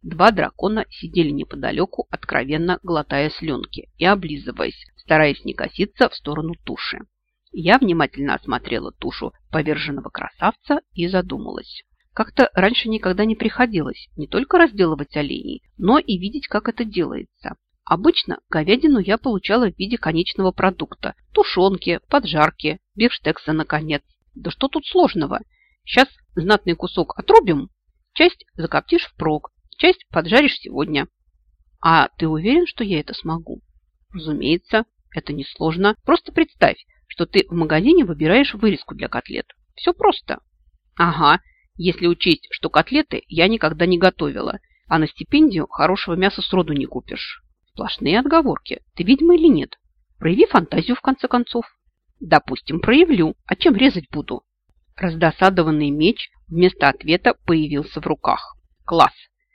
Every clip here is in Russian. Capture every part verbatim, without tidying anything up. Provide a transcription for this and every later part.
Два дракона сидели неподалеку, откровенно глотая слюнки и облизываясь, стараясь не коситься в сторону туши. Я внимательно осмотрела тушу поверженного красавца и задумалась. Как-то раньше никогда не приходилось не только разделывать оленей, но и видеть, как это делается. Обычно говядину я получала в виде конечного продукта. Тушенки, поджарки, бифштекса, наконец. Да что тут сложного? Сейчас знатный кусок отрубим, часть закоптишь впрок, часть поджаришь сегодня. А ты уверен, что я это смогу? Разумеется, это несложно. Просто представь, что ты в магазине выбираешь вырезку для котлет. Все просто. Ага, если учесть, что котлеты я никогда не готовила, а на стипендию хорошего мяса сроду не купишь. Сплошные отговорки. Ты ведьма или нет? Прояви фантазию, в конце концов. Допустим, проявлю. А чем резать буду? Раздосадованный меч вместо ответа появился в руках. Класс.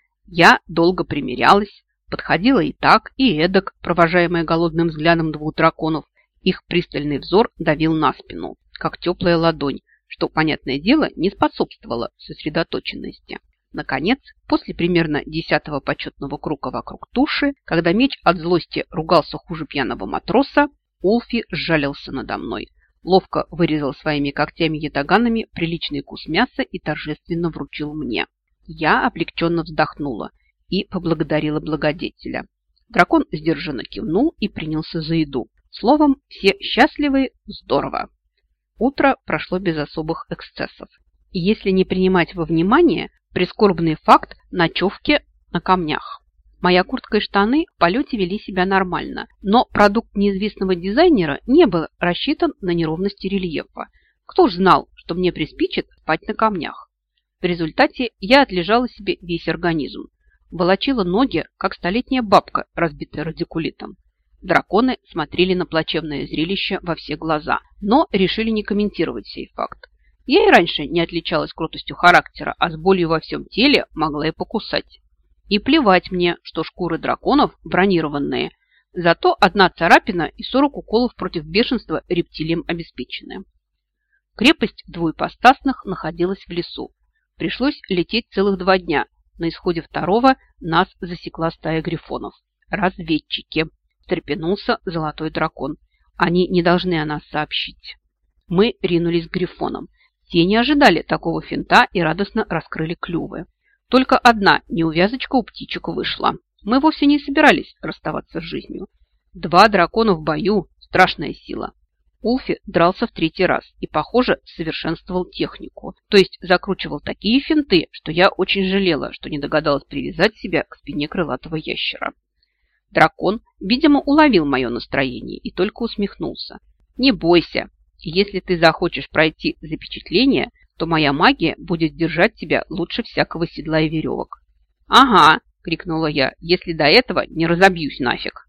Я долго примерялась, подходила и так, и эдак, провожаемая голодным взглядом двух драконов. Их пристальный взор давил на спину, как теплая ладонь, что, понятное дело, не способствовало сосредоточенности. Наконец, после примерно десятого почетного круга вокруг туши, когда меч от злости ругался хуже пьяного матроса, Улфи сжалился надо мной, ловко вырезал своими когтями-ятаганами приличный кус мяса и торжественно вручил мне. Я облегченно вздохнула и поблагодарила благодетеля. Дракон сдержанно кивнул и принялся за еду. Словом, все счастливы, здорово. Утро прошло без особых эксцессов. И если не принимать во внимание прискорбный факт ночевки на камнях. Моя куртка и штаны в полете вели себя нормально, но продукт неизвестного дизайнера не был рассчитан на неровности рельефа. Кто ж знал, что мне приспичит спать на камнях? В результате я отлежала себе весь организм. Волочила ноги, как столетняя бабка, разбитая радикулитом. Драконы смотрели на плачевное зрелище во все глаза, но решили не комментировать сей факт. Я и раньше не отличалась крутостью характера, а с болью во всем теле могла и покусать. И плевать мне, что шкуры драконов бронированные, зато одна царапина и сорок уколов против бешенства рептилиям обеспечены. Крепость двуепостасных находилась в лесу. Пришлось лететь целых два дня. На исходе второго нас засекла стая грифонов. Разведчики. Встрепенулся золотой дракон. Они не должны о нас сообщить. Мы ринулись к грифонам. Те не ожидали такого финта и радостно раскрыли клювы. Только одна неувязочка у птичек вышла. Мы вовсе не собирались расставаться с жизнью. Два дракона в бою – страшная сила. Улфи дрался в третий раз и, похоже, совершенствовал технику. То есть закручивал такие финты, что я очень жалела, что не догадалась привязать себя к спине крылатого ящера. Дракон, видимо, уловил мое настроение и только усмехнулся. «Не бойся. Если ты захочешь пройти запечатление, то моя магия будет держать тебя лучше всякого седла и веревок». «Ага», – крикнула я, – «если до этого не разобьюсь нафиг».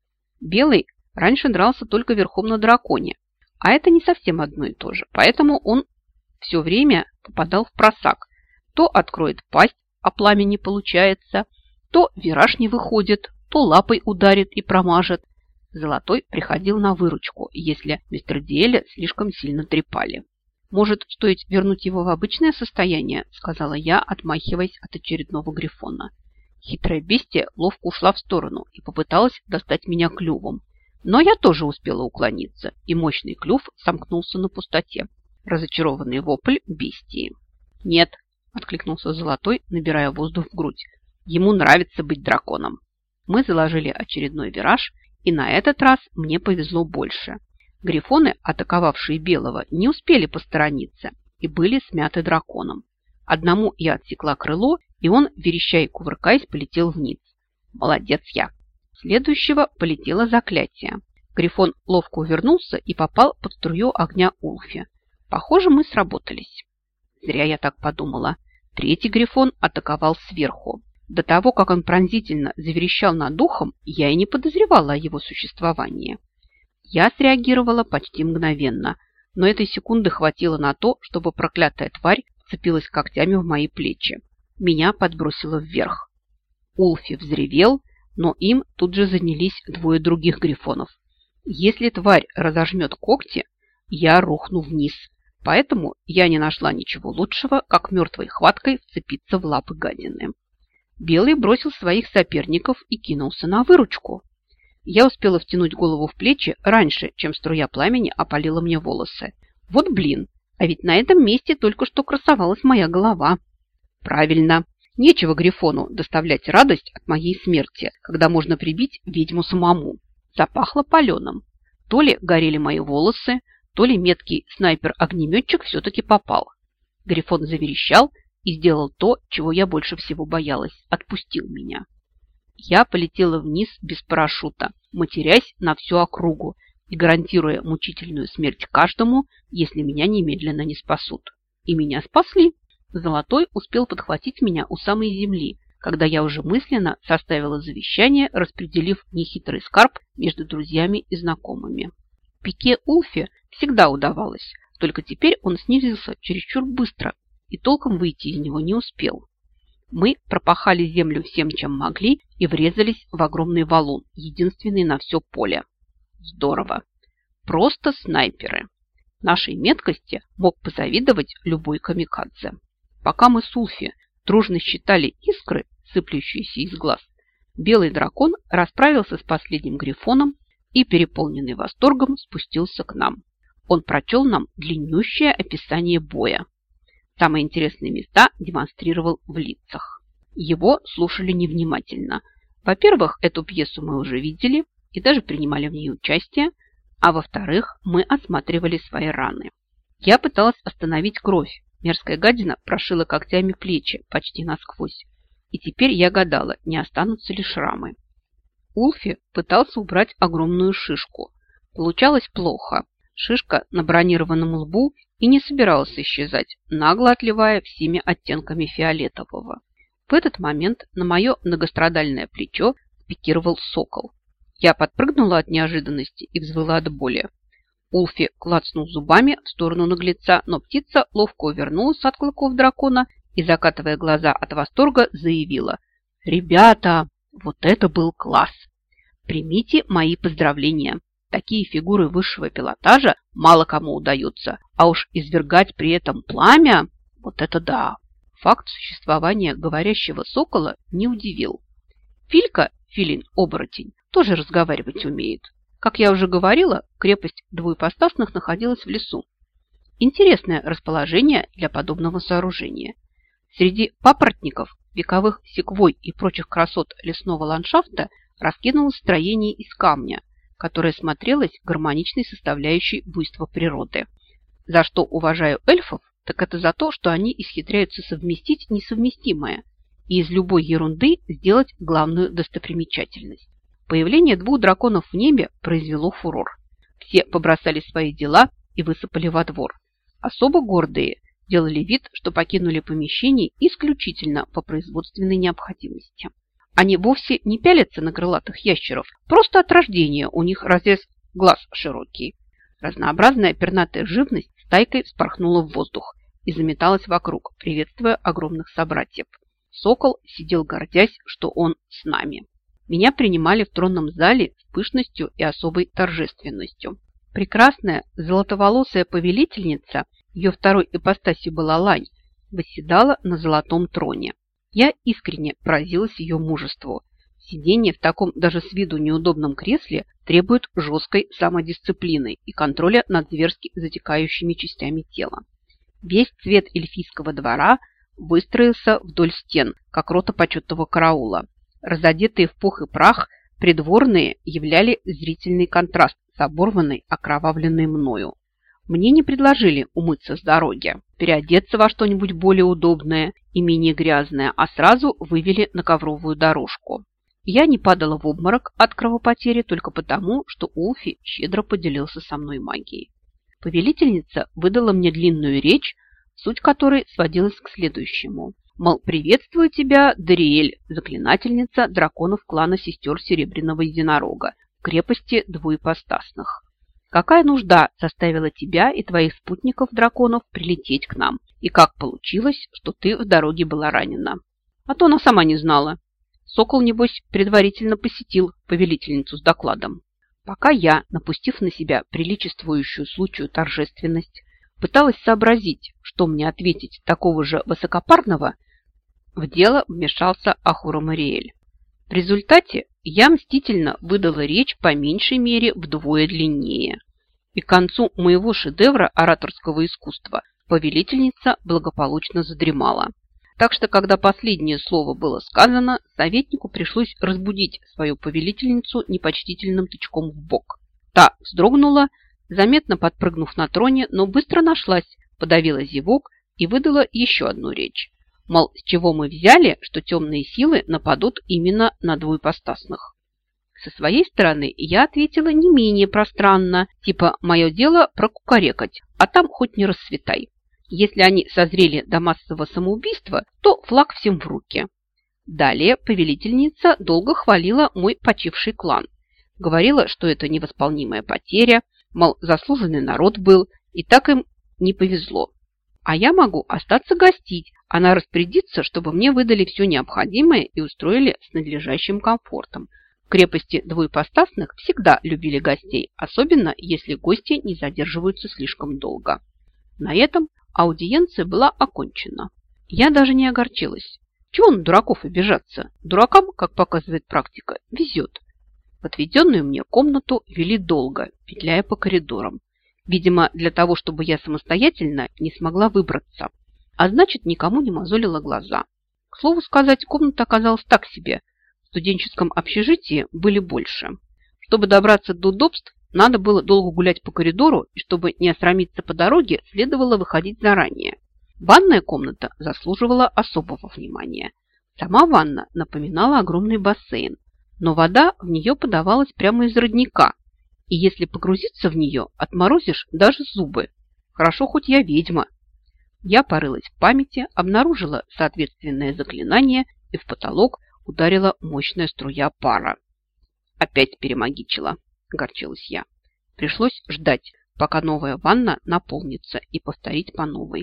Белый раньше дрался только верхом на драконе, а это не совсем одно и то же, поэтому он все время попадал в просак. То откроет пасть, а пламя не получается, то вираж не выходит, то лапой ударит и промажет. Золотой приходил на выручку, если мистер Диэля слишком сильно трепали. «Может, стоит вернуть его в обычное состояние?» – сказала я, отмахиваясь от очередного грифона. Хитрая бестия ловко ушла в сторону и попыталась достать меня клювом. Но я тоже успела уклониться, и мощный клюв сомкнулся на пустоте. Разочарованный вопль бестии. «Нет», – откликнулся Золотой, набирая воздух в грудь. «Ему нравится быть драконом». Мы заложили очередной вираж, и на этот раз мне повезло больше. Грифоны, атаковавшие Белого, не успели посторониться и были смяты драконом. Одному я отсекла крыло, и он, вереща и кувыркаясь, полетел вниз. Молодец я. Следующего полетело заклятие. Грифон ловко увернулся и попал под струю огня Улфи. Похоже, мы сработались. Зря я так подумала. Третий грифон атаковал сверху. До того, как он пронзительно заверещал над духом, я и не подозревала о его существовании. Я среагировала почти мгновенно, но этой секунды хватило на то, чтобы проклятая тварь вцепилась когтями в мои плечи. Меня подбросило вверх. Улфи взревел, но им тут же занялись двое других грифонов. Если тварь разожмет когти, я рухну вниз, поэтому я не нашла ничего лучшего, как мертвой хваткой вцепиться в лапы гадины. Белый бросил своих соперников и кинулся на выручку. Я успела втянуть голову в плечи раньше, чем струя пламени опалила мне волосы. Вот блин, а ведь на этом месте только что красовалась моя голова. Правильно, нечего Грифону доставлять радость от моей смерти, когда можно прибить ведьму самому. Запахло паленым. То ли горели мои волосы, то ли меткий снайпер-огнеметчик все-таки попал. Грифон заверещал и сделал то, чего я больше всего боялась. Отпустил меня. Я полетела вниз без парашюта, матерясь на всю округу и гарантируя мучительную смерть каждому, если меня немедленно не спасут. И меня спасли. Золотой успел подхватить меня у самой земли, когда я уже мысленно составила завещание, распределив нехитрый скарб между друзьями и знакомыми. Пике Улфе всегда удавалось, только теперь он снизился чересчур быстро и толком выйти из него не успел. Мы пропахали землю всем, чем могли, и врезались в огромный валун, единственный на все поле. Здорово. Просто снайперы. Нашей меткости мог позавидовать любой камикадзе. Пока мы с Улфи дружно считали искры, сыплющиеся из глаз, белый дракон расправился с последним грифоном и, переполненный восторгом, спустился к нам. Он прочел нам длиннющее описание боя. Самые интересные места демонстрировал в лицах. Его слушали невнимательно. Во-первых, эту пьесу мы уже видели и даже принимали в ней участие, а во-вторых, мы осматривали свои раны. Я пыталась остановить кровь. Мерзкая гадина прошила когтями плечи почти насквозь. И теперь я гадала, не останутся ли шрамы. Улфи пытался убрать огромную шишку. Получалось плохо. Шишка на бронированном лбу и не собиралась исчезать, нагло отливая всеми оттенками фиолетового. В этот момент на мое многострадальное плечо спикировал сокол. Я подпрыгнула от неожиданности и взвыла от боли. Улфи клацнул зубами в сторону наглеца, но птица ловко увернулась от клыков дракона и, закатывая глаза от восторга, заявила: «Ребята, вот это был класс! Примите мои поздравления! Такие фигуры высшего пилотажа мало кому удаются, а уж извергать при этом пламя – вот это да!» Факт существования говорящего сокола не удивил. Филька, филин-оборотень, тоже разговаривать умеет. Как я уже говорила, крепость двуепостасных находилась в лесу. Интересное расположение для подобного сооружения. Среди папоротников, вековых секвой и прочих красот лесного ландшафта раскинулось строение из камня, которое смотрелось гармоничной составляющей буйства природы. За что уважаю эльфов, так это за то, что они исхитряются совместить несовместимое и из любой ерунды сделать главную достопримечательность. Появление двух драконов в небе произвело фурор. Все побросали свои дела и высыпали во двор. Особо гордые делали вид, что покинули помещение исключительно по производственной необходимости. Они вовсе не пялятся на крылатых ящеров, просто от рождения у них разрез глаз широкий. Разнообразная пернатая живность стайкой вспорхнула в воздух и заметалась вокруг, приветствуя огромных собратьев. Сокол сидел, гордясь, что он с нами. Меня принимали в тронном зале с пышностью и особой торжественностью. Прекрасная золотоволосая повелительница, ее второй ипостасью была лань, восседала на золотом троне. Я искренне поразилась ее мужеству. Сидение в таком даже с виду неудобном кресле требует жесткой самодисциплины и контроля над зверски затекающими частями тела. Весь цвет эльфийского двора выстроился вдоль стен, как рота почетного караула. Разодетые в пух и прах, придворные являли зрительный контраст с оборванной, окровавленной мною. Мне не предложили умыться с дороги, переодеться во что-нибудь более удобное и менее грязное, а сразу вывели на ковровую дорожку. Я не падала в обморок от кровопотери только потому, что Улфи щедро поделился со мной магией. Повелительница выдала мне длинную речь, суть которой сводилась к следующему. Мол, приветствую тебя, Дариэль, заклинательница драконов клана сестер Серебряного Единорога в крепости двуепостасных. Какая нужда заставила тебя и твоих спутников-драконов прилететь к нам? И как получилось, что ты в дороге была ранена? А то она сама не знала. Сокол, небось, предварительно посетил повелительницу с докладом. Пока я, напустив на себя приличествующую случаю торжественность, пыталась сообразить, что мне ответить такого же высокопарного, В дело вмешался Ахура Мариэль. В результате я мстительно выдала речь по меньшей мере вдвое длиннее. И к концу моего шедевра ораторского искусства повелительница благополучно задремала. Так что, когда последнее слово было сказано, советнику пришлось разбудить свою повелительницу непочтительным тычком в бок. Та вздрогнула, заметно подпрыгнув на троне, но быстро нашлась, подавила зевок и выдала еще одну речь. Мол, с чего мы взяли, что темные силы нападут именно на двуепостасных. Со своей стороны я ответила не менее пространно, типа «мое дело прокукарекать, а там хоть не расцветай». Если они созрели до массового самоубийства, то флаг всем в руки. Далее повелительница долго хвалила мой почивший клан. Говорила, что это невосполнимая потеря, мол, заслуженный народ был, и так им не повезло. А я могу остаться гостить, она распорядится, чтобы мне выдали все необходимое и устроили с надлежащим комфортом. В крепости двуепостасных всегда любили гостей, особенно если гости не задерживаются слишком долго. На этом аудиенция была окончена. Я даже не огорчилась. Чего на дураков обижаться? Дуракам, как показывает практика, везет. В отведенную мне комнату вели долго, петляя по коридорам. Видимо, для того, чтобы я самостоятельно не смогла выбраться. А значит, никому не мозолила глаза. К слову сказать, комната оказалась так себе. В студенческом общежитии были больше. Чтобы добраться до удобств, надо было долго гулять по коридору, и чтобы не осрамиться по дороге, следовало выходить заранее. Ванная комната заслуживала особого внимания. Сама ванна напоминала огромный бассейн, но вода в нее подавалась прямо из родника, и если погрузиться в нее, отморозишь даже зубы. Хорошо, хоть я ведьма. Я порылась в памяти, обнаружила соответственное заклинание, и в потолок ударила мощная струя пара. Опять перемагичила. Горчилась я. Пришлось ждать, пока новая ванна наполнится, и повторить по новой.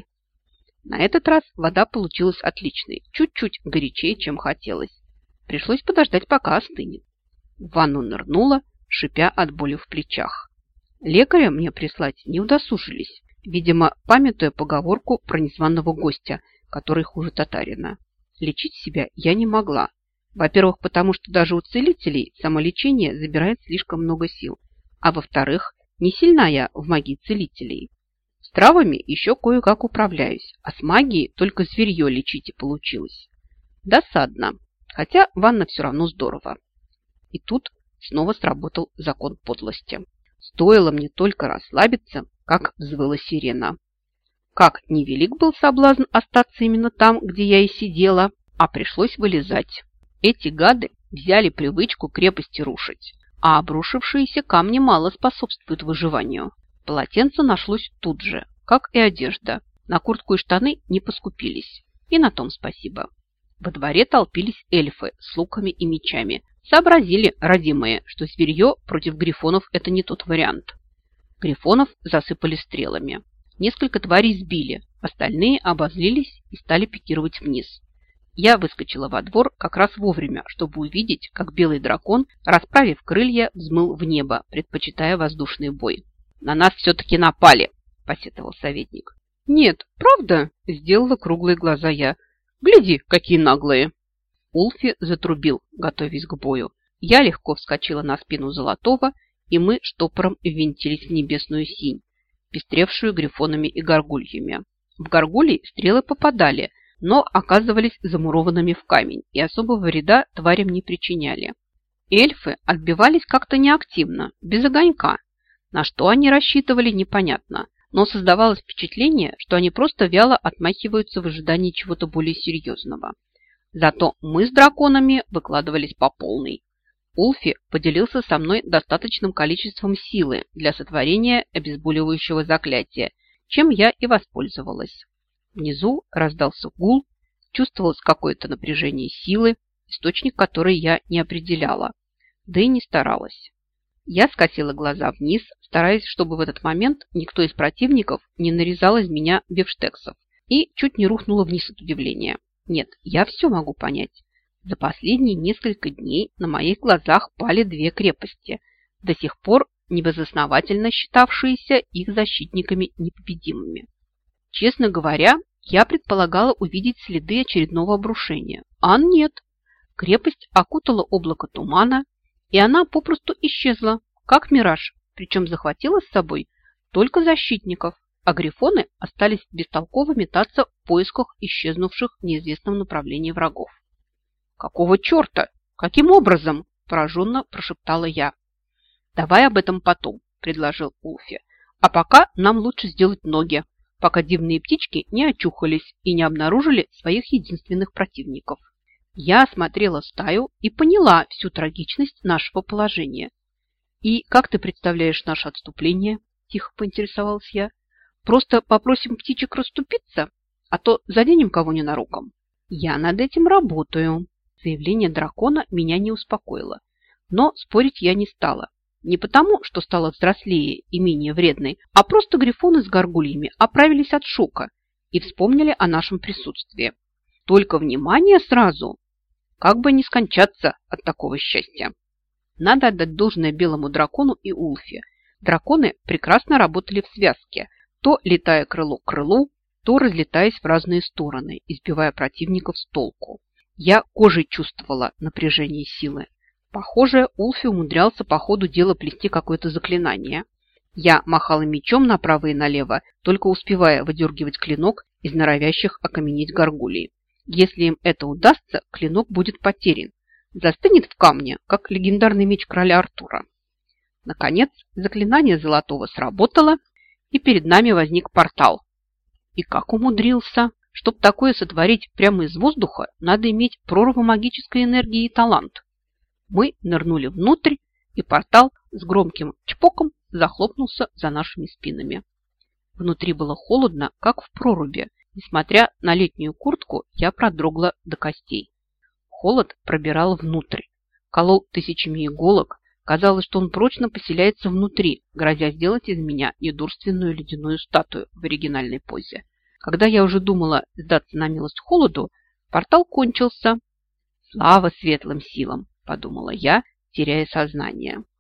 На этот раз вода получилась отличной, чуть-чуть горячее, чем хотелось. Пришлось подождать, пока остынет. В ванну нырнула, шипя от боли в плечах. Лекаря мне прислать не удосужились, видимо, памятуя поговорку про незваного гостя, который хуже татарина. Лечить себя я не могла. Во-первых, потому что даже у целителей самолечение забирает слишком много сил. А во-вторых, не сильна я в магии целителей. С травами еще кое-как управляюсь, а с магией только зверье лечить и получилось. Досадно, хотя ванна все равно здорово. И тут снова сработал закон подлости. Стоило мне только расслабиться, как взвыла сирена. Как невелик был соблазн остаться именно там, где я и сидела, а пришлось вылезать. Эти гады взяли привычку крепости рушить, а обрушившиеся камни мало способствуют выживанию. Полотенце нашлось тут же, как и одежда. На куртку и штаны не поскупились. И на том спасибо. Во дворе толпились эльфы с луками и мечами. Сообразили, родимые, что зверье против грифонов – это не тот вариант. Грифонов засыпали стрелами. Несколько тварей сбили, остальные обозлились и стали пикировать вниз. Я выскочила во двор как раз вовремя, чтобы увидеть, как белый дракон, расправив крылья, взмыл в небо, предпочитая воздушный бой. «На нас все-таки напали!» – посетовал советник. «Нет, правда?» – сделала круглые глаза я. «Гляди, какие наглые!» Улфи затрубил, готовясь к бою. Я легко вскочила на спину Золотого, и мы штопором ввинтились в небесную синь, пестревшую грифонами и горгульями. В горгулей стрелы попадали, но оказывались замурованными в камень и особого вреда тварям не причиняли. Эльфы отбивались как-то неактивно, без огонька. На что они рассчитывали, непонятно, но создавалось впечатление, что они просто вяло отмахиваются в ожидании чего-то более серьезного. Зато мы с драконами выкладывались по полной. Улфи поделился со мной достаточным количеством силы для сотворения обезболивающего заклятия, чем я и воспользовалась. Внизу раздался гул, чувствовалось какое-то напряжение силы, источник которой я не определяла, да и не старалась. Я скосила глаза вниз, стараясь, чтобы в этот момент никто из противников не нарезал из меня бифштексов, и чуть не рухнула вниз от удивления. Нет, я все могу понять. За последние несколько дней на моих глазах пали две крепости, до сих пор небезосновательно считавшиеся их защитниками непобедимыми. Честно говоря, Я предполагала увидеть следы очередного обрушения. А нет. Крепость окутала облако тумана, и она попросту исчезла, как мираж, причем захватила с собой только защитников, а грифоны остались бестолково метаться в поисках исчезнувших в неизвестном направлении врагов. «Какого черта? Каким образом?» – пораженно прошептала я. «Давай об этом потом», – предложил Улфи. «А пока нам лучше сделать ноги, пока дивные птички не очухались и не обнаружили своих единственных противников». Я осмотрела стаю и поняла всю трагичность нашего положения. «И как ты представляешь наше отступление?» – тихо поинтересовалась я. «Просто попросим птичек расступиться, а то заденем кого ненароком». «Я над этим работаю». Заявление дракона меня не успокоило, но спорить я не стала. Не потому, что стала взрослее и менее вредной, а просто грифоны с горгульями оправились от шока и вспомнили о нашем присутствии. Только внимание сразу, как бы не скончаться от такого счастья. Надо отдать должное белому дракону и Улфи. Драконы прекрасно работали в связке, то летая крыло к крылу, то разлетаясь в разные стороны, избивая противников с толку. Я кожей чувствовала напряжение силы. Похоже, Улфи умудрялся по ходу дела плести какое-то заклинание. Я махала мечом направо и налево, только успевая выдергивать клинок из норовящих окаменеть горгулий. Если им это удастся, клинок будет потерян. Застынет в камне, как легендарный меч короля Артура. Наконец, заклинание золотого сработало, и перед нами возник портал. И как умудрился? Чтобы такое сотворить прямо из воздуха, надо иметь прорву магической энергии и талант. Мы нырнули внутрь, и портал с громким чпоком захлопнулся за нашими спинами. Внутри было холодно, как в проруби. Несмотря на летнюю куртку, я продрогла до костей. Холод пробирал внутрь, колол тысячами иголок. Казалось, что он прочно поселяется внутри, грозя сделать из меня недурственную ледяную статую в оригинальной позе. Когда я уже думала сдаться на милость холоду, портал кончился. «Слава светлым силам!» – подумала я, теряя сознание.